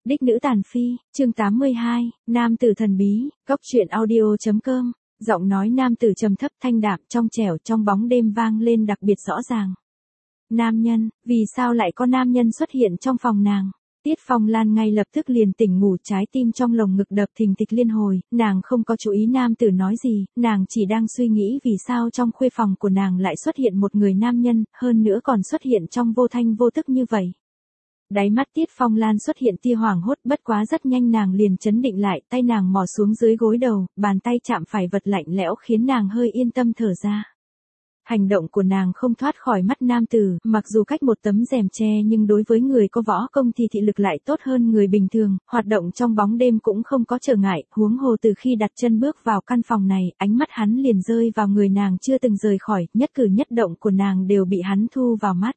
Đích nữ tàn phi, chương 82, nam tử thần bí, góc truyện audio.com, giọng nói nam tử trầm thấp thanh đạm trong trẻo trong bóng đêm vang lên đặc biệt rõ ràng. Nam nhân, vì sao lại có nam nhân xuất hiện trong phòng nàng? Tiết Phong Lan ngay lập tức liền tỉnh ngủ, trái tim trong lồng ngực đập thình thịch liên hồi, nàng không có chú ý nam tử nói gì, nàng chỉ đang suy nghĩ vì sao trong khuê phòng của nàng lại xuất hiện một người nam nhân, hơn nữa còn xuất hiện trong vô thanh vô tức như vậy. Đáy mắt Tiết Phong Lan xuất hiện tia hoảng hốt, bất quá rất nhanh nàng liền chấn định lại, tay nàng mò xuống dưới gối đầu, bàn tay chạm phải vật lạnh lẽo khiến nàng hơi yên tâm thở ra. Hành động của nàng không thoát khỏi mắt nam tử, mặc dù cách một tấm rèm tre nhưng đối với người có võ công thì thị lực lại tốt hơn người bình thường, hoạt động trong bóng đêm cũng không có trở ngại, huống hồ từ khi đặt chân bước vào căn phòng này, ánh mắt hắn liền rơi vào người nàng chưa từng rời khỏi, nhất cử nhất động của nàng đều bị hắn thu vào mắt.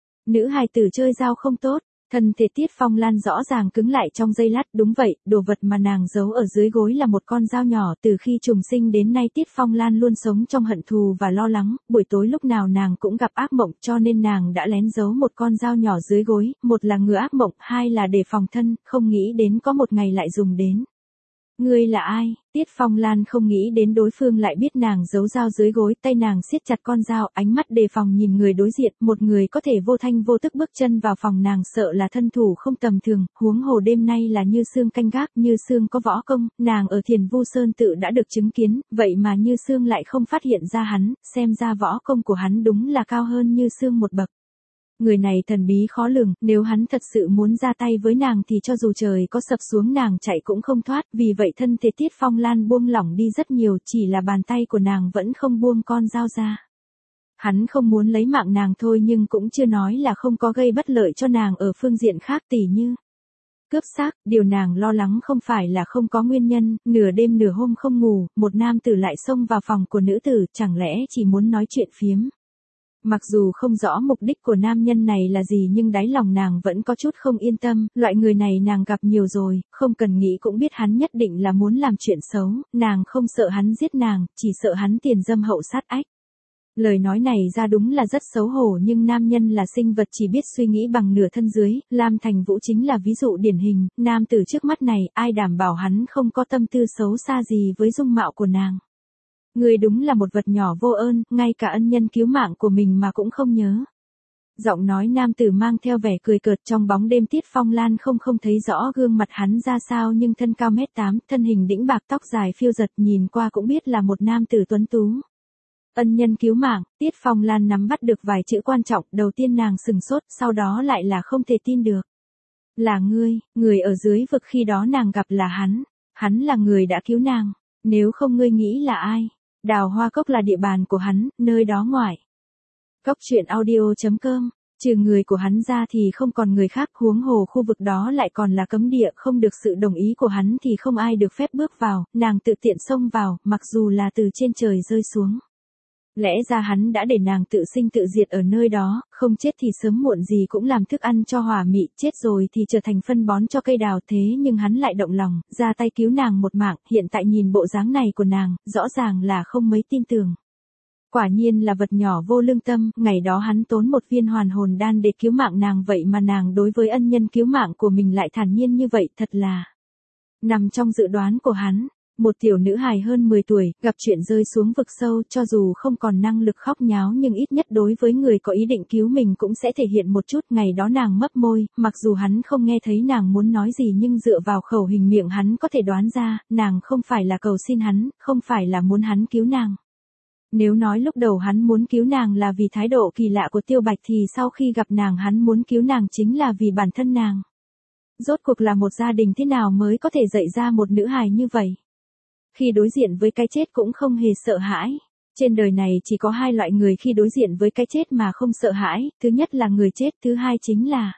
Nữ hài tử chơi dao không tốt. Thân thể Tiết Phong Lan rõ ràng cứng lại trong giây lát, đúng vậy, đồ vật mà nàng giấu ở dưới gối là một con dao nhỏ, từ khi trùng sinh đến nay Tiết Phong Lan luôn sống trong hận thù và lo lắng, buổi tối lúc nào nàng cũng gặp ác mộng cho nên nàng đã lén giấu một con dao nhỏ dưới gối, một là ngừa ác mộng, hai là để phòng thân, không nghĩ đến có một ngày lại dùng đến. Ngươi là ai? Tiết Phong Lan không nghĩ đến đối phương lại biết nàng giấu dao dưới gối, tay nàng siết chặt con dao, ánh mắt đề phòng nhìn người đối diện, một người có thể vô thanh vô tức bước chân vào phòng nàng sợ là thân thủ không tầm thường, huống hồ đêm nay là Như Sương canh gác, Như Sương có võ công, nàng ở Thiền Vu Sơn tự đã được chứng kiến, vậy mà Như Sương lại không phát hiện ra hắn, xem ra võ công của hắn đúng là cao hơn Như Sương một bậc. Người này thần bí khó lường, nếu hắn thật sự muốn ra tay với nàng thì cho dù trời có sập xuống nàng chạy cũng không thoát, vì vậy thân thể Tiết Phong Lan buông lỏng đi rất nhiều, chỉ là bàn tay của nàng vẫn không buông con dao ra. Hắn không muốn lấy mạng nàng thôi nhưng cũng chưa nói là không có gây bất lợi cho nàng ở phương diện khác tỉ như cướp xác, điều nàng lo lắng không phải là không có nguyên nhân, nửa đêm nửa hôm không ngủ, một nam tử lại xông vào phòng của nữ tử, chẳng lẽ chỉ muốn nói chuyện phiếm. Mặc dù không rõ mục đích của nam nhân này là gì nhưng đáy lòng nàng vẫn có chút không yên tâm, loại người này nàng gặp nhiều rồi, không cần nghĩ cũng biết hắn nhất định là muốn làm chuyện xấu, nàng không sợ hắn giết nàng, chỉ sợ hắn tiền dâm hậu sát ách. Lời nói này ra đúng là rất xấu hổ nhưng nam nhân là sinh vật chỉ biết suy nghĩ bằng nửa thân dưới, Lam Thành Vũ chính là ví dụ điển hình, nam tử trước mắt này, ai đảm bảo hắn không có tâm tư xấu xa gì với dung mạo của nàng. Người đúng là một vật nhỏ vô ơn, ngay cả ân nhân cứu mạng của mình mà cũng không nhớ. Giọng nói nam tử mang theo vẻ cười cợt, trong bóng đêm Tiết Phong Lan không thấy rõ gương mặt hắn ra sao nhưng thân cao 1m8, thân hình đĩnh bạc tóc dài phiêu giật nhìn qua cũng biết là một nam tử tuấn tú. Ân nhân cứu mạng, Tiết Phong Lan nắm bắt được vài chữ quan trọng, đầu tiên nàng sừng sốt, sau đó lại là không thể tin được. Là ngươi, người ở dưới vực khi đó nàng gặp là hắn là người đã cứu nàng, nếu không ngươi nghĩ là ai? Đào Hoa Cốc là địa bàn của hắn, nơi đó ngoại. Góc truyện audio.com, trừ người của hắn ra thì không còn người khác, huống hồ khu vực đó lại còn là cấm địa, không được sự đồng ý của hắn thì không ai được phép bước vào, nàng tự tiện xông vào, mặc dù là từ trên trời rơi xuống. Lẽ ra hắn đã để nàng tự sinh tự diệt ở nơi đó, không chết thì sớm muộn gì cũng làm thức ăn cho hỏa mị, chết rồi thì trở thành phân bón cho cây đào, thế nhưng hắn lại động lòng, ra tay cứu nàng một mạng, hiện tại nhìn bộ dáng này của nàng, rõ ràng là không mấy tin tưởng. Quả nhiên là vật nhỏ vô lương tâm, ngày đó hắn tốn một viên hoàn hồn đan để cứu mạng nàng, vậy mà nàng đối với ân nhân cứu mạng của mình lại thản nhiên như vậy, thật là nằm trong dự đoán của hắn. Một tiểu nữ hài hơn 10 tuổi, gặp chuyện rơi xuống vực sâu, cho dù không còn năng lực khóc nháo nhưng ít nhất đối với người có ý định cứu mình cũng sẽ thể hiện một chút. Ngày đó nàng mấp môi, mặc dù hắn không nghe thấy nàng muốn nói gì nhưng dựa vào khẩu hình miệng hắn có thể đoán ra, nàng không phải là cầu xin hắn, không phải là muốn hắn cứu nàng. Nếu nói lúc đầu hắn muốn cứu nàng là vì thái độ kỳ lạ của Tiêu Bạch thì sau khi gặp nàng hắn muốn cứu nàng chính là vì bản thân nàng. Rốt cuộc là một gia đình thế nào mới có thể dạy ra một nữ hài như vậy? Khi đối diện với cái chết cũng không hề sợ hãi. Trên đời này chỉ có hai loại người khi đối diện với cái chết mà không sợ hãi, thứ nhất là người chết, thứ hai chính là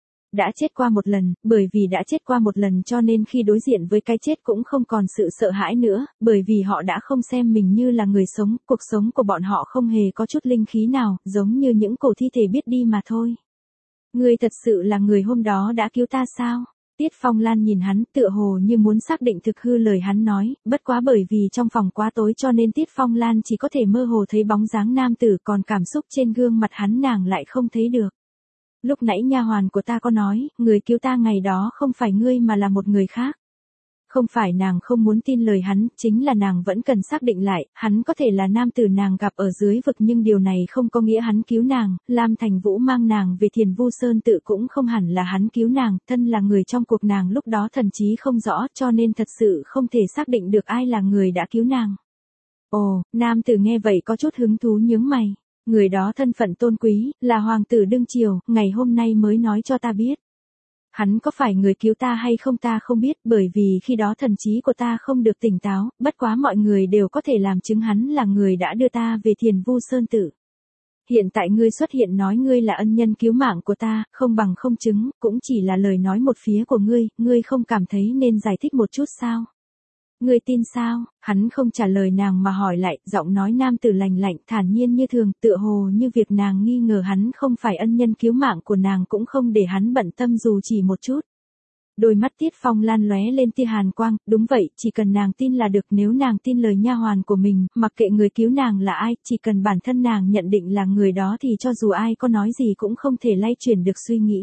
đã chết qua một lần, bởi vì đã chết qua một lần cho nên khi đối diện với cái chết cũng không còn sự sợ hãi nữa, bởi vì họ đã không xem mình như là người sống, cuộc sống của bọn họ không hề có chút linh khí nào, giống như những cổ thi thể biết đi mà thôi. Ngươi thật sự là người hôm đó đã cứu ta sao? Tiết Phong Lan nhìn hắn tựa hồ như muốn xác định thực hư lời hắn nói, bất quá bởi vì trong phòng quá tối cho nên Tiết Phong Lan chỉ có thể mơ hồ thấy bóng dáng nam tử, còn cảm xúc trên gương mặt hắn nàng lại không thấy được. Lúc nãy nha hoàn của ta có nói, người cứu ta ngày đó không phải ngươi mà là một người khác. Không phải nàng không muốn tin lời hắn, chính là nàng vẫn cần xác định lại, hắn có thể là nam tử nàng gặp ở dưới vực nhưng điều này không có nghĩa hắn cứu nàng, Lam Thành Vũ mang nàng về Thiền Vu Sơn tự cũng không hẳn là hắn cứu nàng, thân là người trong cuộc nàng lúc đó thần trí không rõ cho nên thật sự không thể xác định được ai là người đã cứu nàng. Ồ, nam tử nghe vậy có chút hứng thú nhướng mày, người đó thân phận tôn quý, là hoàng tử đương triều, ngày hôm nay mới nói cho ta biết. Hắn có phải người cứu ta hay không ta không biết bởi vì khi đó thần trí của ta không được tỉnh táo, bất quá mọi người đều có thể làm chứng hắn là người đã đưa ta về Thiền Vu Sơn tự. Hiện tại ngươi xuất hiện nói ngươi là ân nhân cứu mạng của ta, không bằng không chứng, cũng chỉ là lời nói một phía của ngươi không cảm thấy nên giải thích một chút sao? Ngươi tin sao? Hắn không trả lời nàng mà hỏi lại, giọng nói nam tử lành lạnh thản nhiên như thường, tựa hồ như việc nàng nghi ngờ hắn không phải ân nhân cứu mạng của nàng cũng không để hắn bận tâm dù chỉ một chút. Đôi mắt Tiết Phong Lan lóe lên tia hàn quang, đúng vậy, chỉ cần nàng tin là được, nếu nàng tin lời nha hoàn của mình, mặc kệ người cứu nàng là ai, chỉ cần bản thân nàng nhận định là người đó thì cho dù ai có nói gì cũng không thể lay chuyển được suy nghĩ.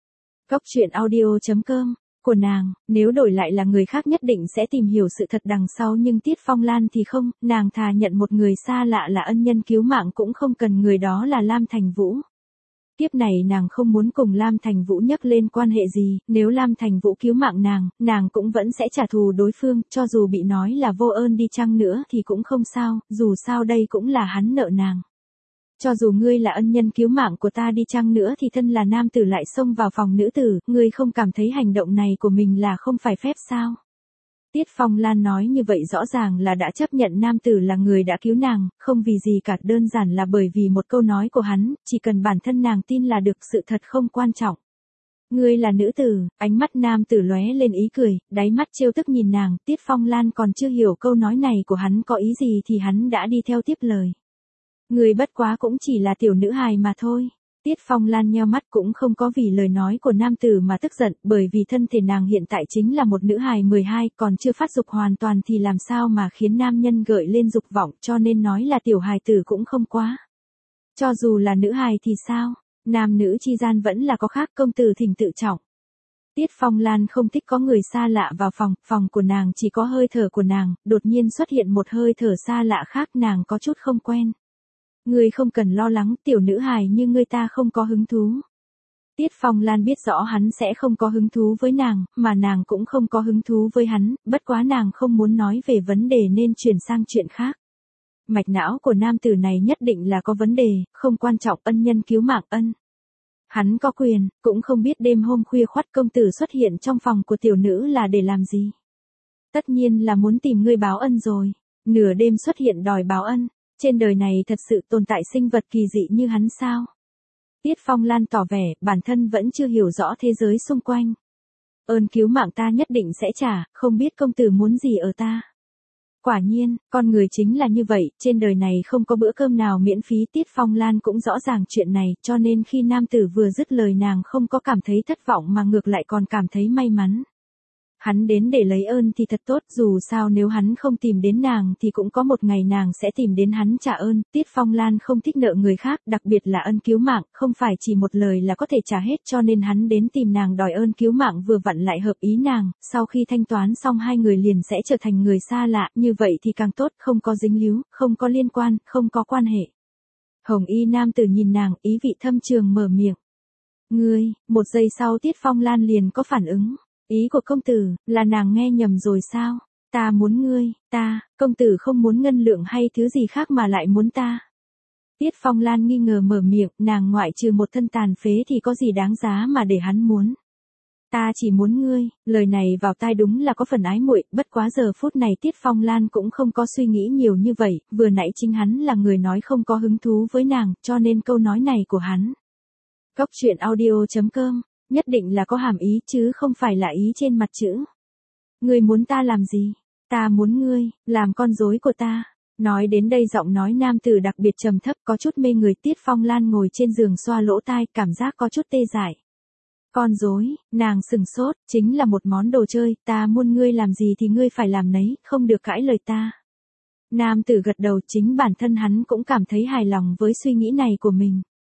Góc truyện audio.com của nàng, nếu đổi lại là người khác nhất định sẽ tìm hiểu sự thật đằng sau nhưng Tiết Phong Lan thì không, nàng thà nhận một người xa lạ là ân nhân cứu mạng cũng không cần người đó là Lam Thành Vũ. Kiếp này nàng không muốn cùng Lam Thành Vũ nhắc lên quan hệ gì, nếu Lam Thành Vũ cứu mạng nàng cũng vẫn sẽ trả thù đối phương, cho dù bị nói là vô ơn đi chăng nữa thì cũng không sao, dù sao đây cũng là hắn nợ nàng. Cho dù ngươi là ân nhân cứu mạng của ta đi chăng nữa thì thân là nam tử lại xông vào phòng nữ tử, ngươi không cảm thấy hành động này của mình là không phải phép sao? Tiết Phong Lan nói như vậy rõ ràng là đã chấp nhận nam tử là người đã cứu nàng, không vì gì cả, đơn giản là bởi vì một câu nói của hắn, chỉ cần bản thân nàng tin là được, sự thật không quan trọng. Ngươi là nữ tử, ánh mắt nam tử lóe lên ý cười, đáy mắt trêu tức nhìn nàng, Tiết Phong Lan còn chưa hiểu câu nói này của hắn có ý gì thì hắn đã đi theo tiếp lời. Ngươi bất quá cũng chỉ là tiểu nữ hài mà thôi. Tiết Phong Lan nheo mắt cũng không có vì lời nói của nam tử mà tức giận, bởi vì thân thể nàng hiện tại chính là một nữ hài 12, còn chưa phát dục hoàn toàn thì làm sao mà khiến nam nhân gợi lên dục vọng, cho nên nói là tiểu hài tử cũng không quá. Cho dù là nữ hài thì sao, nam nữ chi gian vẫn là có khác, công tử thỉnh tự trọng. Tiết Phong Lan không thích có người xa lạ vào phòng của nàng chỉ có hơi thở của nàng, đột nhiên xuất hiện một hơi thở xa lạ khác nàng có chút không quen. Ngươi không cần lo lắng, tiểu nữ hài như ngươi ta không có hứng thú. Tiết Phong Lan biết rõ hắn sẽ không có hứng thú với nàng, mà nàng cũng không có hứng thú với hắn, bất quá nàng không muốn nói về vấn đề nên chuyển sang chuyện khác. Mạch não của nam tử này nhất định là có vấn đề, không quan trọng, ân nhân cứu mạng ân. Hắn có quyền, cũng không biết đêm hôm khuya khoắt công tử xuất hiện trong phòng của tiểu nữ là để làm gì. Tất nhiên là muốn tìm ngươi báo ân rồi, nửa đêm xuất hiện đòi báo ân. Trên đời này thật sự tồn tại sinh vật kỳ dị như hắn sao? Tiết Phong Lan tỏ vẻ, bản thân vẫn chưa hiểu rõ thế giới xung quanh. Ơn cứu mạng ta nhất định sẽ trả, không biết công tử muốn gì ở ta. Quả nhiên, con người chính là như vậy, trên đời này không có bữa cơm nào miễn phí. Tiết Phong Lan cũng rõ ràng chuyện này, cho nên khi nam tử vừa dứt lời nàng không có cảm thấy thất vọng mà ngược lại còn cảm thấy may mắn. Hắn đến để lấy ơn thì thật tốt, dù sao nếu hắn không tìm đến nàng thì cũng có một ngày nàng sẽ tìm đến hắn trả ơn. Tiết Phong Lan không thích nợ người khác, đặc biệt là ân cứu mạng, không phải chỉ một lời là có thể trả hết, cho nên hắn đến tìm nàng đòi ơn cứu mạng vừa vặn lại hợp ý nàng, sau khi thanh toán xong hai người liền sẽ trở thành người xa lạ, như vậy thì càng tốt, không có dính líu, không có liên quan, không có quan hệ. Hồng y nam tử nhìn nàng, ý vị thâm trường mở miệng. Ngươi, một giây sau Tiết Phong Lan liền có phản ứng. Ý của công tử, là nàng nghe nhầm rồi sao? Ta muốn ngươi, công tử không muốn ngân lượng hay thứ gì khác mà lại muốn ta. Tiết Phong Lan nghi ngờ mở miệng, nàng ngoại trừ một thân tàn phế thì có gì đáng giá mà để hắn muốn. Ta chỉ muốn ngươi, lời này vào tai đúng là có phần ái muội, bất quá giờ phút này Tiết Phong Lan cũng không có suy nghĩ nhiều như vậy, vừa nãy chính hắn là người nói không có hứng thú với nàng, cho nên câu nói này của hắn. Góc truyện audio.com nhất định là có hàm ý chứ không phải là ý trên mặt chữ. Ngươi muốn ta làm gì? Ta muốn ngươi, làm con rối của ta. Nói đến đây giọng nói nam tử đặc biệt trầm thấp có chút mê người. Tiết Phong Lan ngồi trên giường xoa lỗ tai, cảm giác có chút tê dại. Con rối, nàng sừng sốt, chính là một món đồ chơi, ta muốn ngươi làm gì thì ngươi phải làm nấy, không được cãi lời ta. Nam tử gật đầu, chính bản thân hắn cũng cảm thấy hài lòng với suy nghĩ này của mình.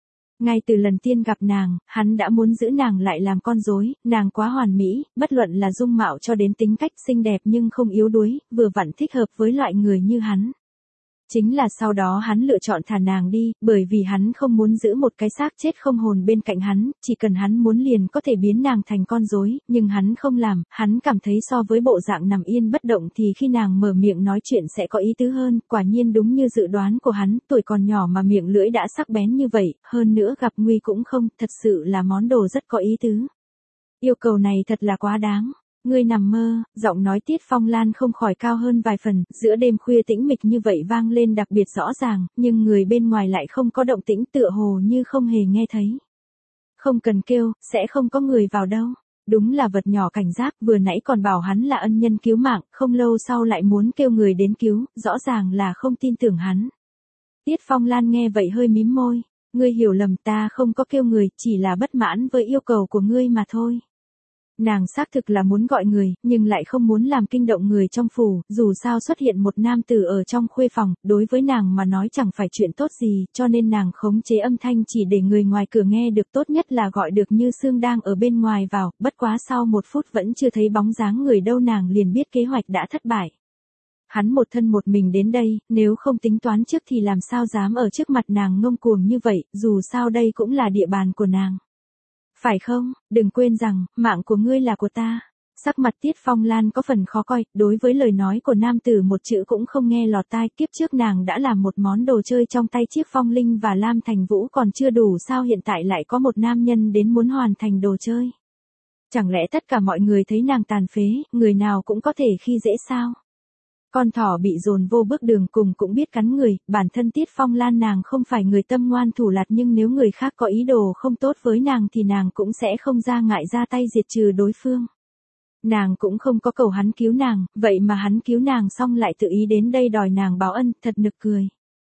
Ngay từ lần tiên gặp nàng, hắn đã muốn giữ nàng lại làm con rối, nàng quá hoàn mỹ, bất luận là dung mạo cho đến tính cách xinh đẹp nhưng không yếu đuối, vừa vặn thích hợp với loại người như hắn. Chính là sau đó hắn lựa chọn thả nàng đi, bởi vì hắn không muốn giữ một cái xác chết không hồn bên cạnh hắn, chỉ cần hắn muốn liền có thể biến nàng thành con rối, nhưng hắn không làm, hắn cảm thấy so với bộ dạng nằm yên bất động thì khi nàng mở miệng nói chuyện sẽ có ý tứ hơn, quả nhiên đúng như dự đoán của hắn, tuổi còn nhỏ mà miệng lưỡi đã sắc bén như vậy, hơn nữa gặp nguy cũng không, thật sự là món đồ rất có ý tứ. Yêu cầu này thật là quá đáng. Ngươi nằm mơ, giọng nói Tiết Phong Lan không khỏi cao hơn vài phần, giữa đêm khuya tĩnh mịch như vậy vang lên đặc biệt rõ ràng, nhưng người bên ngoài lại không có động tĩnh tựa hồ như không hề nghe thấy. Không cần kêu, sẽ không có người vào đâu. Đúng là vật nhỏ cảnh giác, vừa nãy còn bảo hắn là ân nhân cứu mạng, không lâu sau lại muốn kêu người đến cứu, rõ ràng là không tin tưởng hắn. Tiết Phong Lan nghe vậy hơi mím môi, ngươi hiểu lầm, ta không có kêu người, chỉ là bất mãn với yêu cầu của ngươi mà thôi. Nàng xác thực là muốn gọi người, nhưng lại không muốn làm kinh động người trong phủ, dù sao xuất hiện một nam tử ở trong khuê phòng, đối với nàng mà nói chẳng phải chuyện tốt gì, cho nên nàng khống chế âm thanh chỉ để người ngoài cửa nghe được, tốt nhất là gọi được Như Sương đang ở bên ngoài vào, bất quá sau 1 phút vẫn chưa thấy bóng dáng người đâu nàng liền biết kế hoạch đã thất bại. Hắn một thân một mình đến đây, nếu không tính toán trước thì làm sao dám ở trước mặt nàng ngông cuồng như vậy, dù sao đây cũng là địa bàn của nàng. Phải không, đừng quên rằng, mạng của ngươi là của ta. Sắc mặt Tiết Phong Lan có phần khó coi, đối với lời nói của nam tử một chữ cũng không nghe lọt tai, kiếp trước nàng đã làm một món đồ chơi trong tay Chiếc Phong Linh và Lam Thành Vũ còn chưa đủ sao hiện tại lại có một nam nhân đến muốn hoàn thành đồ chơi. Chẳng lẽ tất cả mọi người thấy nàng tàn phế, người nào cũng có thể khi dễ sao? Con thỏ bị dồn vô bước đường cùng cũng biết cắn người, bản thân Tiết Phong Lan nàng không phải người tâm ngoan thủ lạt nhưng nếu người khác có ý đồ không tốt với nàng thì nàng cũng sẽ không ra ngại ra tay diệt trừ đối phương. Nàng cũng không có cầu hắn cứu nàng, vậy mà hắn cứu nàng xong lại tự ý đến đây đòi nàng báo ân, thật nực cười.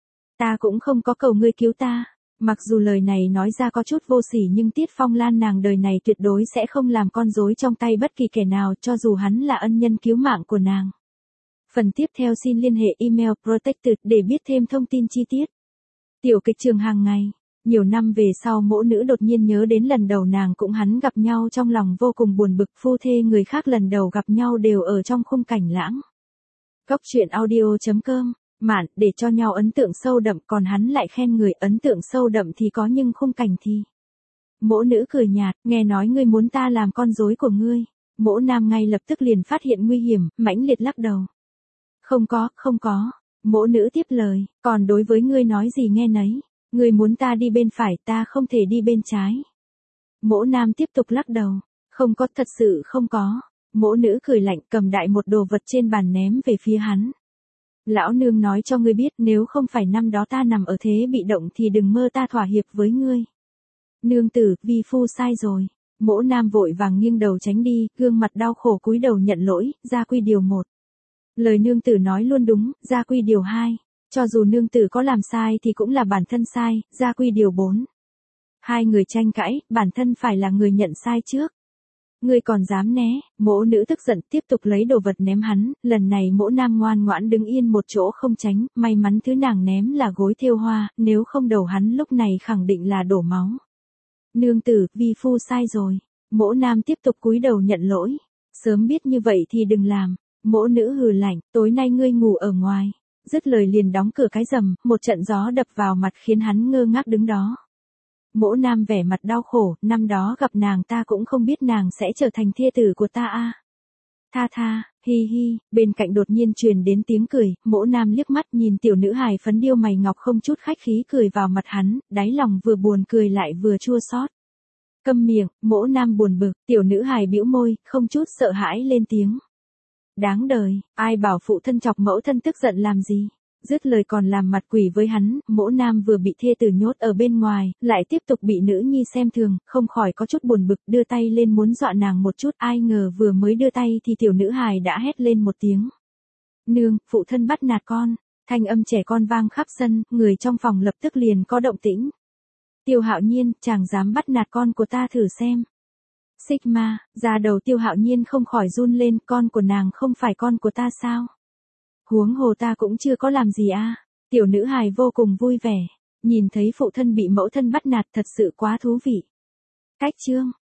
Ta cũng không có cầu ngươi cứu ta. Mặc dù lời này nói ra có chút vô sỉ nhưng Tiết Phong Lan nàng đời này tuyệt đối sẽ không làm con rối trong tay bất kỳ kẻ nào cho dù hắn là ân nhân cứu mạng của nàng. Phần tiếp theo xin liên hệ email protected để biết thêm thông tin chi tiết. Tiểu kịch trường hàng ngày. Nhiều năm về sau mỗ nữ đột nhiên nhớ đến lần đầu nàng cũng hắn gặp nhau trong lòng vô cùng buồn bực, phu thê người khác lần đầu gặp nhau đều ở trong khung cảnh lãng. Góc truyện audio.com, mạn, để cho nhau ấn tượng sâu đậm còn hắn lại khen người ấn tượng sâu đậm thì có nhưng khung cảnh thì. Mỗ nữ cười nhạt, nghe nói ngươi muốn ta làm con rối của ngươi. Mỗ nam ngay lập tức liền phát hiện nguy hiểm, mãnh liệt lắc đầu. Không có. Mỗ nữ tiếp lời, còn đối với ngươi nói gì nghe nấy. Ngươi muốn ta đi bên phải, ta không thể đi bên trái. Mỗ nam tiếp tục lắc đầu, không có, thật sự không có. Mỗ nữ cười lạnh cầm đại một đồ vật trên bàn ném về phía hắn. Lão nương nói cho ngươi biết nếu không phải năm đó ta nằm ở thế bị động thì đừng mơ ta thỏa hiệp với ngươi. Nương tử, vi phu sai rồi. Mỗ nam vội vàng nghiêng đầu tránh đi, gương mặt đau khổ cúi đầu nhận lỗi, gia quy điều 1. Lời nương tử nói luôn đúng, gia quy điều 2. Cho dù nương tử có làm sai thì cũng là bản thân sai, gia quy điều 4. Hai người tranh cãi, bản thân phải là người nhận sai trước. Ngươi còn dám né, mỗ nữ tức giận tiếp tục lấy đồ vật ném hắn, lần này mỗ nam ngoan ngoãn đứng yên một chỗ không tránh, may mắn thứ nàng ném là gối thêu hoa, nếu không đầu hắn lúc này khẳng định là đổ máu. Nương tử, vi phu sai rồi. Mỗ nam tiếp tục cúi đầu nhận lỗi. Sớm biết như vậy thì đừng làm. Mỗ nữ hừ lạnh, tối nay ngươi ngủ ở ngoài. Dứt lời liền đóng cửa cái rầm, một trận gió đập vào mặt khiến hắn ngơ ngác đứng đó. Mỗ nam vẻ mặt đau khổ, năm đó gặp nàng ta cũng không biết nàng sẽ trở thành thê tử của ta a. Tha, hi hi, bên cạnh đột nhiên truyền đến tiếng cười, mỗ nam liếc mắt nhìn tiểu nữ hài phấn điêu mày ngọc không chút khách khí cười vào mặt hắn, đáy lòng vừa buồn cười lại vừa chua xót. Câm miệng, mỗ nam buồn bực, tiểu nữ hài bĩu môi, không chút sợ hãi lên tiếng. Đáng đời, ai bảo phụ thân chọc mẫu thân tức giận làm gì. Dứt lời còn làm mặt quỷ với hắn, mỗ nam vừa bị thê tử nhốt ở bên ngoài, lại tiếp tục bị nữ nhi xem thường, không khỏi có chút buồn bực, đưa tay lên muốn dọa nàng một chút, ai ngờ vừa mới đưa tay thì tiểu nữ hài đã hét lên một tiếng. Nương, phụ thân bắt nạt con, thanh âm trẻ con vang khắp sân, người trong phòng lập tức liền có động tĩnh. Tiêu Hạo Nhiên, chàng dám bắt nạt con của ta thử xem. Sigma, da đầu Tiêu Hạo Nhiên không khỏi run lên, con của nàng không phải con của ta sao? Huống hồ ta cũng chưa có làm gì a. Tiểu nữ hài vô cùng vui vẻ. Nhìn thấy phụ thân bị mẫu thân bắt nạt thật sự quá thú vị. Cách chương